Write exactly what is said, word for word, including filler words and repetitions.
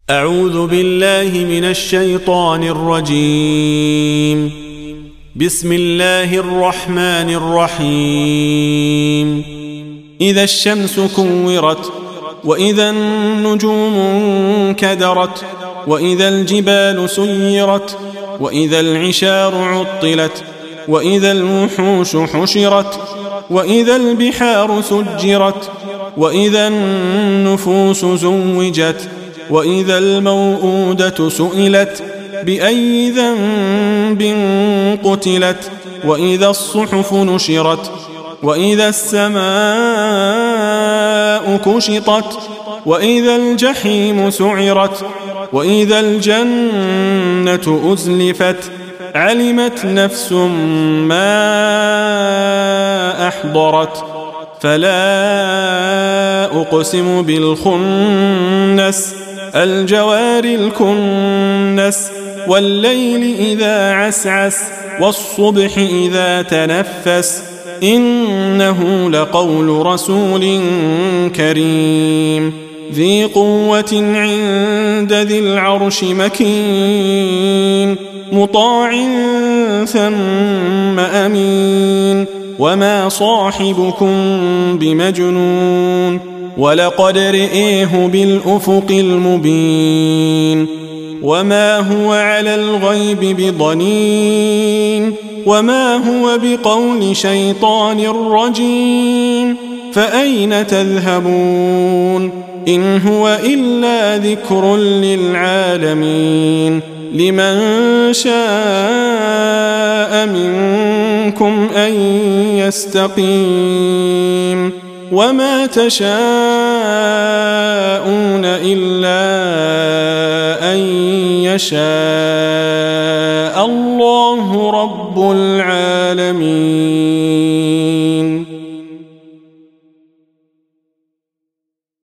أعوذ بالله من الشيطان الرجيم. بسم الله الرحمن الرحيم. إذا الشمس كورت، وإذا النجوم انكدرت، وإذا الجبال سيرت، وإذا العشار عطلت، وإذا الوحوش حشرت، وإذا البحار سجرت، وإذا النفوس زوجت، وإذا الموءودة سئلت بأي ذنب قتلت، وإذا الصحف نشرت، وإذا السماء كشطت، وإذا الجحيم سعرت، وإذا الجنة أزلفت، علمت نفس ما أحضرت. فلا أقسم بالخنس، الجوار الكنس، والليل إذا عسعس، والصبح إذا تنفس، إنه لقول رسول كريم ذي قوة عند ذي العرش مكين، مطاع ثم أمين، وما صاحبكم بمجنون، ولقد رئيه بالأفق المبين، وما هو على الغيب بضنين، وما هو بقول شيطان رجيم، فأين تذهبون؟ إن هو إلا ذكر للعالمين، لمن شاء منكم أن يستقيم، وما تشاءون إلا أن يشاء الله رب العالمين.